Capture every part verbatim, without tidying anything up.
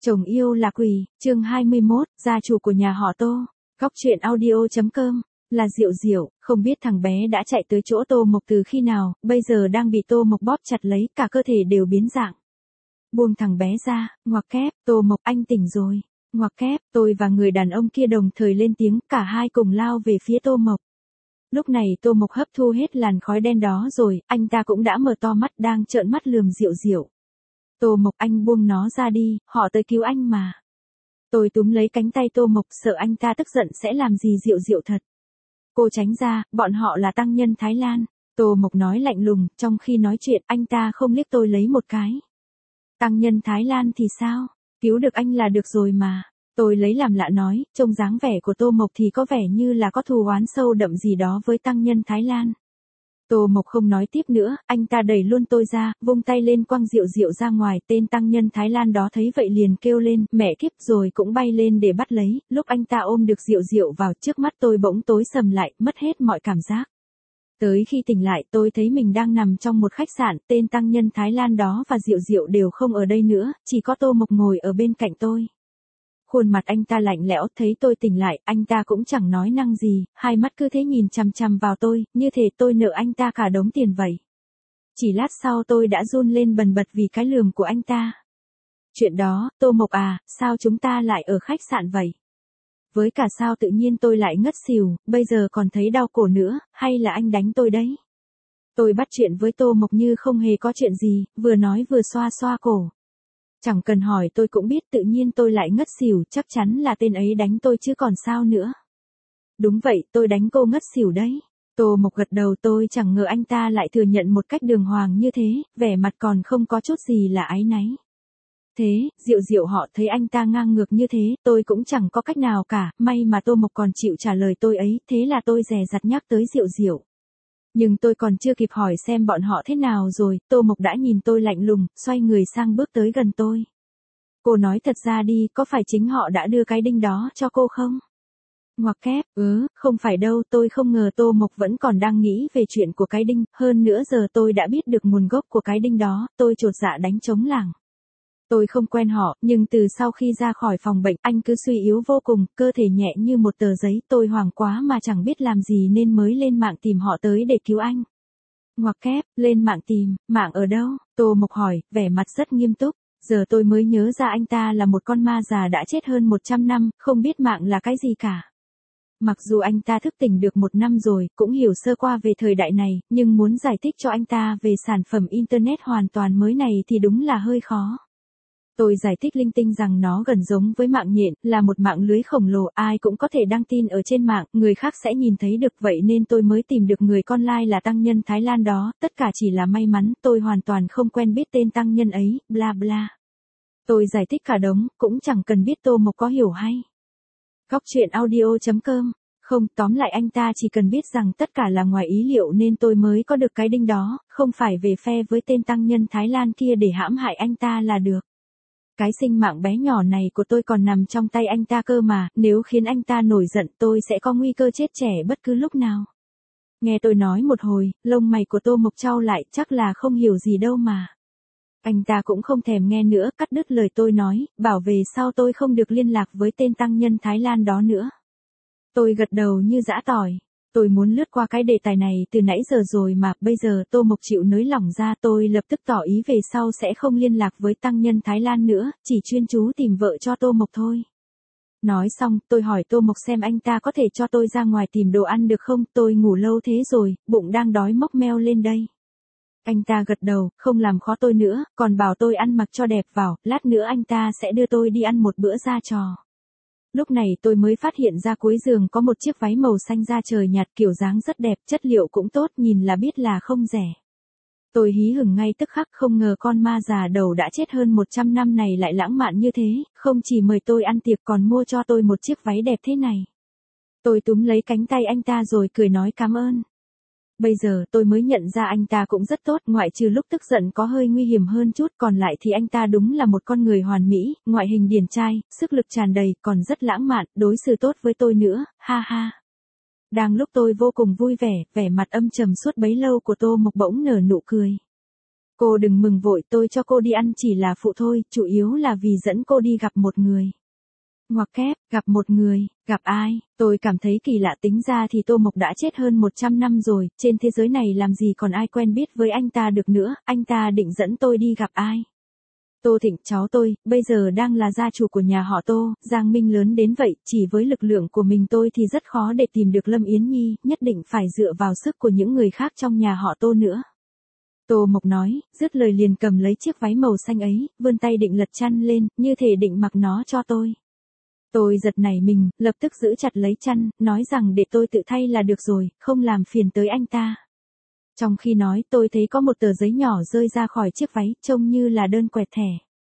Chồng yêu là quỷ, chương hai mươi mốt, gia chủ của nhà họ Tô. Góc truyện audio chấm com, là Diệu Diệu, không biết thằng bé đã chạy tới chỗ Tô Mộc từ khi nào, bây giờ đang bị Tô Mộc bóp chặt lấy, cả cơ thể đều biến dạng. Buông thằng bé ra, ngoặc kép, Tô Mộc anh tỉnh rồi. Ngoặc kép, tôi và người đàn ông kia đồng thời lên tiếng, cả hai cùng lao về phía Tô Mộc. Lúc này Tô Mộc hấp thu hết làn khói đen đó rồi, anh ta cũng đã mở to mắt đang trợn mắt lườm Diệu Diệu. Tô Mộc anh buông nó ra đi, họ tới cứu anh mà. Tôi túm lấy cánh tay Tô Mộc sợ anh ta tức giận sẽ làm gì Diệu Diệu thật. Cô tránh ra, bọn họ là tăng nhân Thái Lan. Tô Mộc nói lạnh lùng, trong khi nói chuyện anh ta không liếc tôi lấy một cái. Tăng nhân Thái Lan thì sao? Cứu được anh là được rồi mà. Tôi lấy làm lạ nói, trông dáng vẻ của Tô Mộc thì có vẻ như là có thù oán sâu đậm gì đó với tăng nhân Thái Lan. Tô Mộc không nói tiếp nữa, anh ta đẩy luôn tôi ra, vung tay lên quăng Diệu Diệu ra ngoài, tên tăng nhân Thái Lan đó thấy vậy liền kêu lên, mẹ kiếp, rồi cũng bay lên để bắt lấy, lúc anh ta ôm được Diệu Diệu vào, trước mắt tôi bỗng tối sầm lại, mất hết mọi cảm giác. Tới khi tỉnh lại tôi thấy mình đang nằm trong một khách sạn, tên tăng nhân Thái Lan đó và Diệu Diệu đều không ở đây nữa, chỉ có Tô Mộc ngồi ở bên cạnh tôi. Khuôn mặt anh ta lạnh lẽo, thấy tôi tỉnh lại, anh ta cũng chẳng nói năng gì, hai mắt cứ thế nhìn chằm chằm vào tôi, như thể tôi nợ anh ta cả đống tiền vậy. Chỉ lát sau tôi đã run lên bần bật vì cái lườm của anh ta. Chuyện đó, Tô Mộc à, sao chúng ta lại ở khách sạn vậy? Với cả sao tự nhiên tôi lại ngất xỉu, bây giờ còn thấy đau cổ nữa, hay là anh đánh tôi đấy? Tôi bắt chuyện với Tô Mộc như không hề có chuyện gì, vừa nói vừa xoa xoa cổ. Chẳng cần hỏi tôi cũng biết tự nhiên tôi lại ngất xỉu, chắc chắn là tên ấy đánh tôi chứ còn sao nữa. Đúng vậy, tôi đánh cô ngất xỉu đấy. Tô Mộc gật đầu, tôi chẳng ngờ anh ta lại thừa nhận một cách đường hoàng như thế, vẻ mặt còn không có chút gì là áy náy. Thế, Diệu Diệu họ thấy anh ta ngang ngược như thế, tôi cũng chẳng có cách nào cả, may mà Tô Mộc còn chịu trả lời tôi ấy, thế là tôi dè dặt nhắc tới Diệu Diệu. Nhưng tôi còn chưa kịp hỏi xem bọn họ thế nào rồi, Tô Mộc đã nhìn tôi lạnh lùng, xoay người sang bước tới gần tôi. Cô nói thật ra đi, có phải chính họ đã đưa cái đinh đó cho cô không? Ngoặc kép, ừ, không phải đâu, tôi không ngờ Tô Mộc vẫn còn đang nghĩ về chuyện của cái đinh, hơn nữa giờ tôi đã biết được nguồn gốc của cái đinh đó, tôi chột dạ đánh trống lảng. Tôi không quen họ, nhưng từ sau khi ra khỏi phòng bệnh, anh cứ suy yếu vô cùng, cơ thể nhẹ như một tờ giấy, tôi hoảng quá mà chẳng biết làm gì nên mới lên mạng tìm họ tới để cứu anh. Ngoặc kép, lên mạng tìm, mạng ở đâu? Tô Mộc hỏi, vẻ mặt rất nghiêm túc. Giờ tôi mới nhớ ra anh ta là một con ma già đã chết hơn một trăm năm, không biết mạng là cái gì cả. Mặc dù anh ta thức tỉnh được một năm rồi, cũng hiểu sơ qua về thời đại này, nhưng muốn giải thích cho anh ta về sản phẩm Internet hoàn toàn mới này thì đúng là hơi khó. Tôi giải thích linh tinh rằng nó gần giống với mạng nhện, là một mạng lưới khổng lồ, ai cũng có thể đăng tin ở trên mạng, người khác sẽ nhìn thấy được, vậy nên tôi mới tìm được người con lai là tăng nhân Thái Lan đó, tất cả chỉ là may mắn, tôi hoàn toàn không quen biết tên tăng nhân ấy, bla bla. Tôi giải thích cả đống, cũng chẳng cần biết Tô Mộc có hiểu hay. Góc truyện audio chấm com, không, tóm lại anh ta chỉ cần biết rằng tất cả là ngoài ý liệu nên tôi mới có được cái đinh đó, không phải về phe với tên tăng nhân Thái Lan kia để hãm hại anh ta là được. Cái sinh mạng bé nhỏ này của tôi còn nằm trong tay anh ta cơ mà, nếu khiến anh ta nổi giận tôi sẽ có nguy cơ chết trẻ bất cứ lúc nào. Nghe tôi nói một hồi, lông mày của Tô Mộc chau lại, chắc là không hiểu gì đâu mà. Anh ta cũng không thèm nghe nữa, cắt đứt lời tôi nói, bảo về sau tôi không được liên lạc với tên tăng nhân Thái Lan đó nữa. Tôi gật đầu như giã tỏi. Tôi muốn lướt qua cái đề tài này từ nãy giờ rồi mà, bây giờ Tô Mộc chịu nới lỏng ra, tôi lập tức tỏ ý về sau sẽ không liên lạc với tăng nhân Thái Lan nữa, chỉ chuyên chú tìm vợ cho Tô Mộc thôi. Nói xong, tôi hỏi Tô Mộc xem anh ta có thể cho tôi ra ngoài tìm đồ ăn được không, tôi ngủ lâu thế rồi, bụng đang đói mốc meo lên đây. Anh ta gật đầu, không làm khó tôi nữa, còn bảo tôi ăn mặc cho đẹp vào, lát nữa anh ta sẽ đưa tôi đi ăn một bữa ra trò. Lúc này tôi mới phát hiện ra cuối giường có một chiếc váy màu xanh da trời nhạt, kiểu dáng rất đẹp, chất liệu cũng tốt, nhìn là biết là không rẻ. Tôi hí hửng ngay tức khắc, không ngờ con ma già đầu đã chết hơn một trăm năm này lại lãng mạn như thế, không chỉ mời tôi ăn tiệc còn mua cho tôi một chiếc váy đẹp thế này. Tôi túm lấy cánh tay anh ta rồi cười nói cảm ơn. Bây giờ tôi mới nhận ra anh ta cũng rất tốt, ngoại trừ lúc tức giận có hơi nguy hiểm hơn chút, còn lại thì anh ta đúng là một con người hoàn mỹ, ngoại hình điển trai, sức lực tràn đầy, còn rất lãng mạn, đối xử tốt với tôi nữa, ha ha. Đang lúc tôi vô cùng vui vẻ, vẻ mặt âm trầm suốt bấy lâu của Tô Mộc bỗng nở nụ cười. Cô đừng mừng vội, tôi cho cô đi ăn chỉ là phụ thôi, chủ yếu là vì dẫn cô đi gặp một người. Ngoặc kép, gặp một người, gặp ai, tôi cảm thấy kỳ lạ, tính ra thì Tô Mộc đã chết hơn một trăm năm rồi, trên thế giới này làm gì còn ai quen biết với anh ta được nữa, anh ta định dẫn tôi đi gặp ai. Tô Thịnh, cháu tôi, bây giờ đang là gia chủ của nhà họ Tô, Giang Minh lớn đến vậy, chỉ với lực lượng của mình tôi thì rất khó để tìm được Lâm Yến Nhi, nhất định phải dựa vào sức của những người khác trong nhà họ Tô nữa. Tô Mộc nói, dứt lời liền cầm lấy chiếc váy màu xanh ấy, vươn tay định lật chăn lên, như thể định mặc nó cho tôi. Tôi giật nảy mình, lập tức giữ chặt lấy chăn, nói rằng để tôi tự thay là được rồi, không làm phiền tới anh ta. Trong khi nói tôi thấy có một tờ giấy nhỏ rơi ra khỏi chiếc váy, trông như là đơn quẹt thẻ.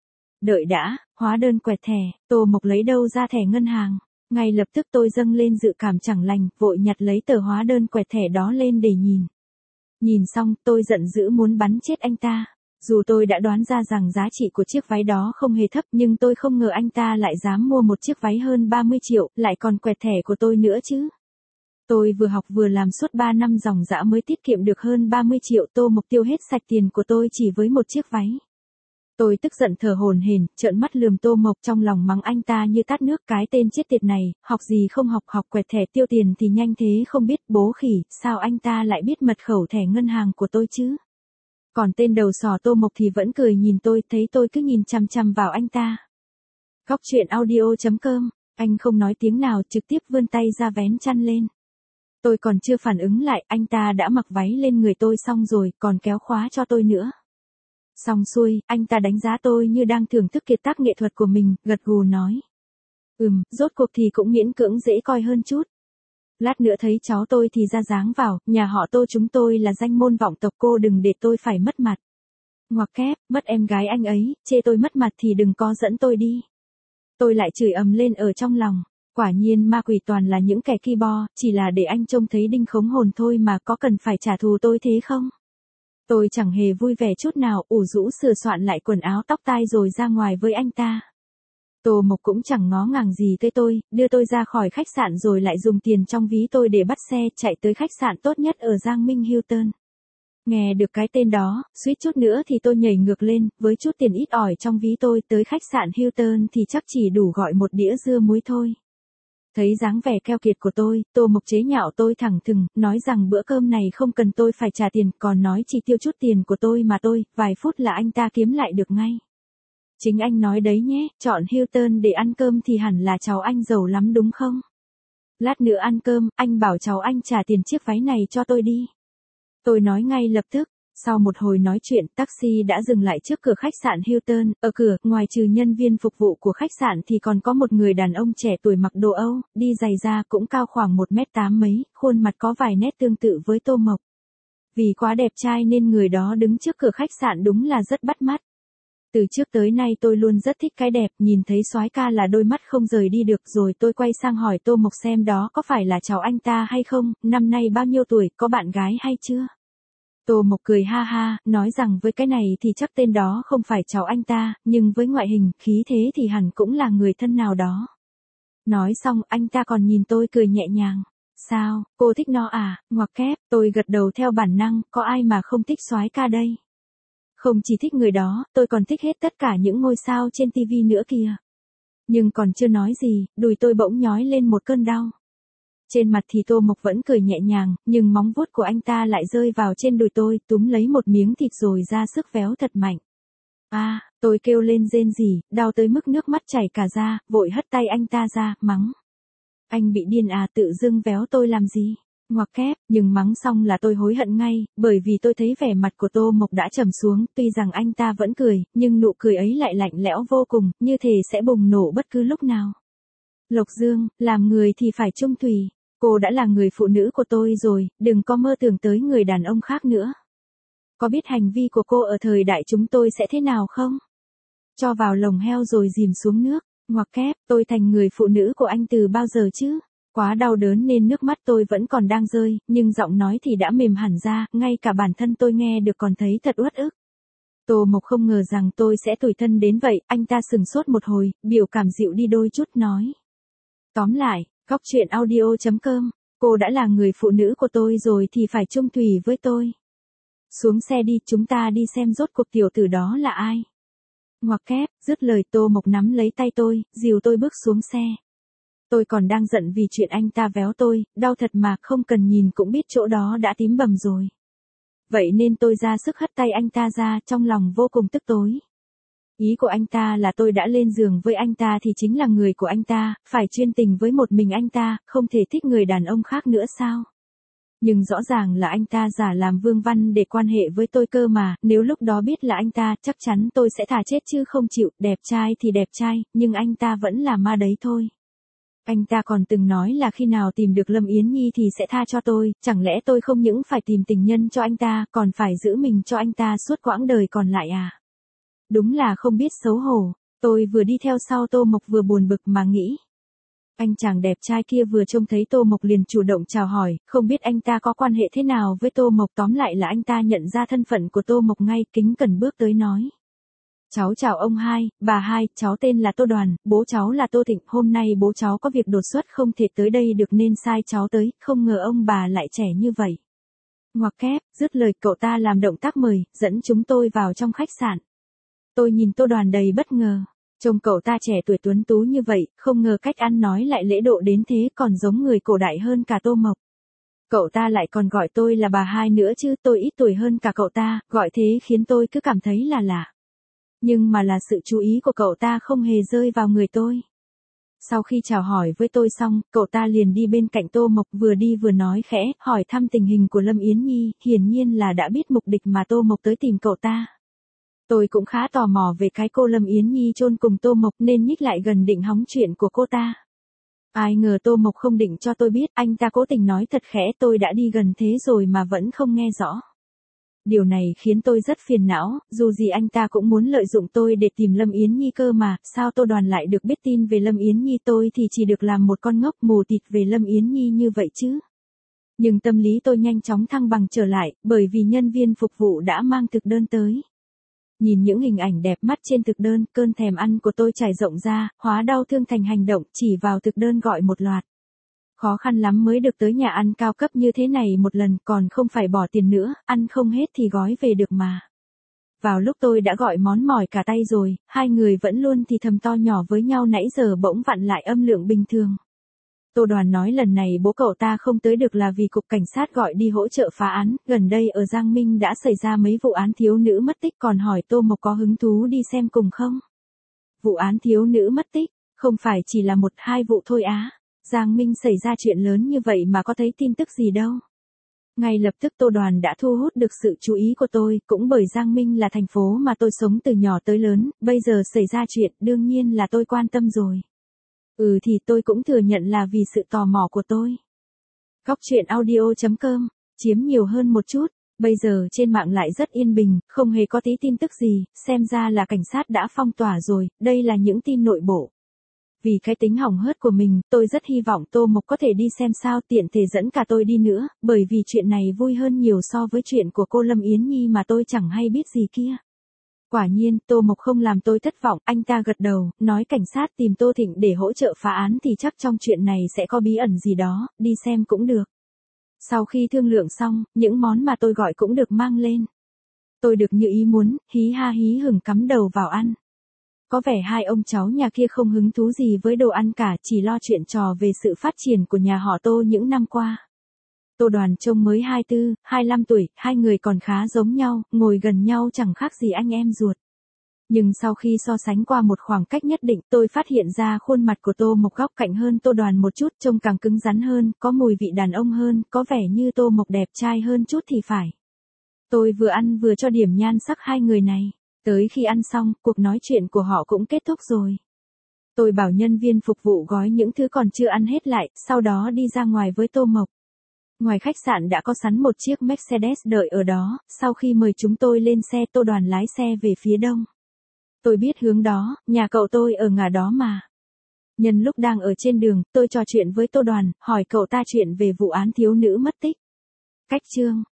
Đợi đã, hóa đơn quẹt thẻ, Tô Mộc lấy đâu ra thẻ ngân hàng. Ngay lập tức tôi dâng lên dự cảm chẳng lành, vội nhặt lấy tờ hóa đơn quẹt thẻ đó lên để nhìn. Nhìn xong, tôi giận dữ muốn bắn chết anh ta. Dù tôi đã đoán ra rằng giá trị của chiếc váy đó không hề thấp, nhưng tôi không ngờ anh ta lại dám mua một chiếc váy hơn ba mươi triệu, lại còn quẹt thẻ của tôi nữa chứ. Tôi vừa học vừa làm suốt ba năm ròng rã mới tiết kiệm được hơn ba mươi triệu, Tô Mộc tiêu hết sạch tiền của tôi chỉ với một chiếc váy. Tôi tức giận thở hổn hển, trợn mắt lườm Tô Mộc, trong lòng mắng anh ta như tát nước, cái tên chết tiệt này, học gì không học, học quẹt thẻ tiêu tiền thì nhanh thế không biết, bố khỉ, sao anh ta lại biết mật khẩu thẻ ngân hàng của tôi chứ? Còn tên đầu sò Tô Mộc thì vẫn cười nhìn tôi, thấy tôi cứ nhìn chằm chằm vào anh ta. Góc truyện audio chấm com, anh không nói tiếng nào, trực tiếp vươn tay ra vén chăn lên. Tôi còn chưa phản ứng lại, anh ta đã mặc váy lên người tôi xong rồi, còn kéo khóa cho tôi nữa. Xong xuôi, anh ta đánh giá tôi như đang thưởng thức kiệt tác nghệ thuật của mình, gật gù nói. Ừm, rốt cuộc thì cũng miễn cưỡng dễ coi hơn chút. Lát nữa thấy cháu tôi thì ra dáng vào, nhà họ Tô chúng tôi là danh môn vọng tộc, cô đừng để tôi phải mất mặt. Ngoặc kép, mất em gái anh ấy, chê tôi mất mặt thì đừng có dẫn tôi đi. Tôi lại chửi ầm lên ở trong lòng. Quả nhiên ma quỷ toàn là những kẻ ki bo, chỉ là để anh trông thấy đinh khống hồn thôi mà, có cần phải trả thù tôi thế không? Tôi chẳng hề vui vẻ chút nào, ủ rũ sửa soạn lại quần áo tóc tai rồi ra ngoài với anh ta. Tô Mộc cũng chẳng ngó ngàng gì tới tôi, đưa tôi ra khỏi khách sạn rồi lại dùng tiền trong ví tôi để bắt xe chạy tới khách sạn tốt nhất ở Giang Minh Hilton. Nghe được cái tên đó, suýt chút nữa thì tôi nhảy ngược lên, với chút tiền ít ỏi trong ví tôi tới khách sạn Hilton thì chắc chỉ đủ gọi một đĩa dưa muối thôi. Thấy dáng vẻ keo kiệt của tôi, Tô Mộc chế nhạo tôi thẳng thừng, nói rằng bữa cơm này không cần tôi phải trả tiền, còn nói chỉ tiêu chút tiền của tôi mà tôi, vài phút là anh ta kiếm lại được ngay. Chính anh nói đấy nhé, chọn Hilton để ăn cơm thì hẳn là cháu anh giàu lắm đúng không? Lát nữa ăn cơm, anh bảo cháu anh trả tiền chiếc váy này cho tôi đi. Tôi nói ngay lập tức. Sau một hồi nói chuyện, taxi đã dừng lại trước cửa khách sạn Hilton, ở cửa, ngoài trừ nhân viên phục vụ của khách sạn thì còn có một người đàn ông trẻ tuổi mặc đồ Âu, đi giày da, cũng cao khoảng một mét tám mấy, khuôn mặt có vài nét tương tự với Tô Mộc. Vì quá đẹp trai nên người đó đứng trước cửa khách sạn đúng là rất bắt mắt. Từ trước tới nay tôi luôn rất thích cái đẹp, nhìn thấy soái ca là đôi mắt không rời đi được, rồi tôi quay sang hỏi Tô Mộc xem đó có phải là cháu anh ta hay không, năm nay bao nhiêu tuổi, có bạn gái hay chưa? Tô Mộc cười ha ha, nói rằng với cái này thì chắc tên đó không phải cháu anh ta, nhưng với ngoại hình, khí thế thì hẳn cũng là người thân nào đó. Nói xong, anh ta còn nhìn tôi cười nhẹ nhàng. Sao, cô thích nó à? Ngoặc kép, tôi gật đầu theo bản năng, có ai mà không thích soái ca đây? Không chỉ thích người đó, tôi còn thích hết tất cả những ngôi sao trên tivi nữa kìa. Nhưng còn chưa nói gì, đùi tôi bỗng nhói lên một cơn đau. Trên mặt thì Tô Mộc vẫn cười nhẹ nhàng, nhưng móng vuốt của anh ta lại rơi vào trên đùi tôi, túm lấy một miếng thịt rồi ra sức véo thật mạnh. A, à, tôi kêu lên rên rỉ, đau tới mức nước mắt chảy cả ra, vội hất tay anh ta ra, mắng. Anh bị điên à, tự dưng véo tôi làm gì? Ngoặc kép, nhưng mắng xong là tôi hối hận ngay, bởi vì tôi thấy vẻ mặt của Tô Mộc đã trầm xuống, tuy rằng anh ta vẫn cười, nhưng nụ cười ấy lại lạnh lẽo vô cùng, như thể sẽ bùng nổ bất cứ lúc nào. Lộc Dương, làm người thì phải trung thủy. Cô đã là người phụ nữ của tôi rồi, đừng có mơ tưởng tới người đàn ông khác nữa. Có biết hành vi của cô ở thời đại chúng tôi sẽ thế nào không? Cho vào lồng heo rồi dìm xuống nước. Ngoặc kép, tôi thành người phụ nữ của anh từ bao giờ chứ? Quá đau đớn nên nước mắt tôi vẫn còn đang rơi, nhưng giọng nói thì đã mềm hẳn ra, ngay cả bản thân tôi nghe được còn thấy thật uất ức. Tô Mộc không ngờ rằng tôi sẽ tủi thân đến vậy, anh ta sừng sốt một hồi, biểu cảm dịu đi đôi chút nói. Tóm lại, góc truyện audio chấm com, cô đã là người phụ nữ của tôi rồi thì phải chung thủy với tôi. Xuống xe đi, chúng ta đi xem rốt cuộc tiểu tử đó là ai. Ngoặc kép, dứt lời Tô Mộc nắm lấy tay tôi, dìu tôi bước xuống xe. Tôi còn đang giận vì chuyện anh ta véo tôi, đau thật mà không cần nhìn cũng biết chỗ đó đã tím bầm rồi. Vậy nên tôi ra sức hất tay anh ta ra, trong lòng vô cùng tức tối. Ý của anh ta là tôi đã lên giường với anh ta thì chính là người của anh ta, phải chuyên tình với một mình anh ta, không thể thích người đàn ông khác nữa sao? Nhưng rõ ràng là anh ta giả làm Vương Văn để quan hệ với tôi cơ mà, nếu lúc đó biết là anh ta, chắc chắn tôi sẽ thà chết chứ không chịu, đẹp trai thì đẹp trai, nhưng anh ta vẫn là ma đấy thôi. Anh ta còn từng nói là khi nào tìm được Lâm Yến Nhi thì sẽ tha cho tôi, chẳng lẽ tôi không những phải tìm tình nhân cho anh ta, còn phải giữ mình cho anh ta suốt quãng đời còn lại à? Đúng là không biết xấu hổ, tôi vừa đi theo sau Tô Mộc vừa buồn bực mà nghĩ. Anh chàng đẹp trai kia vừa trông thấy Tô Mộc liền chủ động chào hỏi, không biết anh ta có quan hệ thế nào với Tô Mộc, tóm lại là anh ta nhận ra thân phận của Tô Mộc ngay, kính cẩn bước tới nói. Cháu chào ông hai, bà hai, cháu tên là Tô Đoàn, bố cháu là Tô Thịnh, hôm nay bố cháu có việc đột xuất không thể tới đây được nên sai cháu tới, không ngờ ông bà lại trẻ như vậy. Ngoặc kép, dứt lời cậu ta làm động tác mời, dẫn chúng tôi vào trong khách sạn. Tôi nhìn Tô Đoàn đầy bất ngờ. Trông cậu ta trẻ tuổi tuấn tú như vậy, không ngờ cách ăn nói lại lễ độ đến thế, còn giống người cổ đại hơn cả Tô Mộc. Cậu ta lại còn gọi tôi là bà hai nữa chứ, tôi ít tuổi hơn cả cậu ta, gọi thế khiến tôi cứ cảm thấy là lạ. Nhưng mà là sự chú ý của cậu ta không hề rơi vào người tôi. Sau khi chào hỏi với tôi xong, cậu ta liền đi bên cạnh Tô Mộc, vừa đi vừa nói khẽ, hỏi thăm tình hình của Lâm Yến Nhi, hiển nhiên là đã biết mục đích mà Tô Mộc tới tìm cậu ta. Tôi cũng khá tò mò về cái cô Lâm Yến Nhi chôn cùng Tô Mộc nên nhích lại gần định hóng chuyện của cô ta. Ai ngờ Tô Mộc không định cho tôi biết, anh ta cố tình nói thật khẽ, tôi đã đi gần thế rồi mà vẫn không nghe rõ. Điều này khiến tôi rất phiền não, dù gì anh ta cũng muốn lợi dụng tôi để tìm Lâm Yến Nhi cơ mà, sao Tô Đoàn lại được biết tin về Lâm Yến Nhi, tôi thì chỉ được làm một con ngốc mù tịt về Lâm Yến Nhi như vậy chứ. Nhưng tâm lý tôi nhanh chóng thăng bằng trở lại, bởi vì nhân viên phục vụ đã mang thực đơn tới. Nhìn những hình ảnh đẹp mắt trên thực đơn, cơn thèm ăn của tôi trải rộng ra, hóa đau thương thành hành động, chỉ vào thực đơn gọi một loạt. Khó khăn lắm mới được tới nhà ăn cao cấp như thế này một lần, còn không phải bỏ tiền nữa, ăn không hết thì gói về được mà. Vào lúc tôi đã gọi món mỏi cả tay rồi, hai người vẫn luôn thì thầm to nhỏ với nhau nãy giờ bỗng vặn lại âm lượng bình thường. Tô Đoàn nói lần này bố cậu ta không tới được là vì cục cảnh sát gọi đi hỗ trợ phá án, gần đây ở Giang Minh đã xảy ra mấy vụ án thiếu nữ mất tích, còn hỏi Tô Mộc có hứng thú đi xem cùng không? Vụ án thiếu nữ mất tích, không phải chỉ là một hai vụ thôi á. Giang Minh xảy ra chuyện lớn như vậy mà có thấy tin tức gì đâu. Ngay lập tức Tô Đoàn đã thu hút được sự chú ý của tôi, cũng bởi Giang Minh là thành phố mà tôi sống từ nhỏ tới lớn, bây giờ xảy ra chuyện đương nhiên là tôi quan tâm rồi. Ừ thì tôi cũng thừa nhận là vì sự tò mò của tôi. Góc truyện audio chấm com, chiếm nhiều hơn một chút, bây giờ trên mạng lại rất yên bình, không hề có tí tin tức gì, xem ra là cảnh sát đã phong tỏa rồi, đây là những tin nội bộ. Vì cái tính hỏng hớt của mình, tôi rất hy vọng Tô Mộc có thể đi xem sao, tiện thể dẫn cả tôi đi nữa, bởi vì chuyện này vui hơn nhiều so với chuyện của cô Lâm Yến Nhi mà tôi chẳng hay biết gì kia. Quả nhiên, Tô Mộc không làm tôi thất vọng, anh ta gật đầu, nói cảnh sát tìm Tô Thịnh để hỗ trợ phá án thì chắc trong chuyện này sẽ có bí ẩn gì đó, đi xem cũng được. Sau khi thương lượng xong, những món mà tôi gọi cũng được mang lên. Tôi được như ý muốn, hí ha hí hửng cắm đầu vào ăn. Có vẻ hai ông cháu nhà kia không hứng thú gì với đồ ăn cả, chỉ lo chuyện trò về sự phát triển của nhà họ Tô những năm qua. Tô Đoàn trông mới hai mươi tư, hai mươi lăm tuổi, hai người còn khá giống nhau, ngồi gần nhau chẳng khác gì anh em ruột. Nhưng sau khi so sánh qua một khoảng cách nhất định, tôi phát hiện ra khuôn mặt của Tô Mộc góc cạnh hơn Tô Đoàn một chút, trông càng cứng rắn hơn, có mùi vị đàn ông hơn, có vẻ như Tô Mộc đẹp trai hơn chút thì phải. Tôi vừa ăn vừa cho điểm nhan sắc hai người này. Tới khi ăn xong, cuộc nói chuyện của họ cũng kết thúc rồi. Tôi bảo nhân viên phục vụ gói những thứ còn chưa ăn hết lại, sau đó đi ra ngoài với Tô Mộc. Ngoài khách sạn đã có sẵn một chiếc Mercedes đợi ở đó, sau khi mời chúng tôi lên xe Tô Đoàn lái xe về phía đông. Tôi biết hướng đó, nhà cậu tôi ở ngả đó mà. Nhân lúc đang ở trên đường, tôi trò chuyện với Tô Đoàn, hỏi cậu ta chuyện về vụ án thiếu nữ mất tích. Cách chương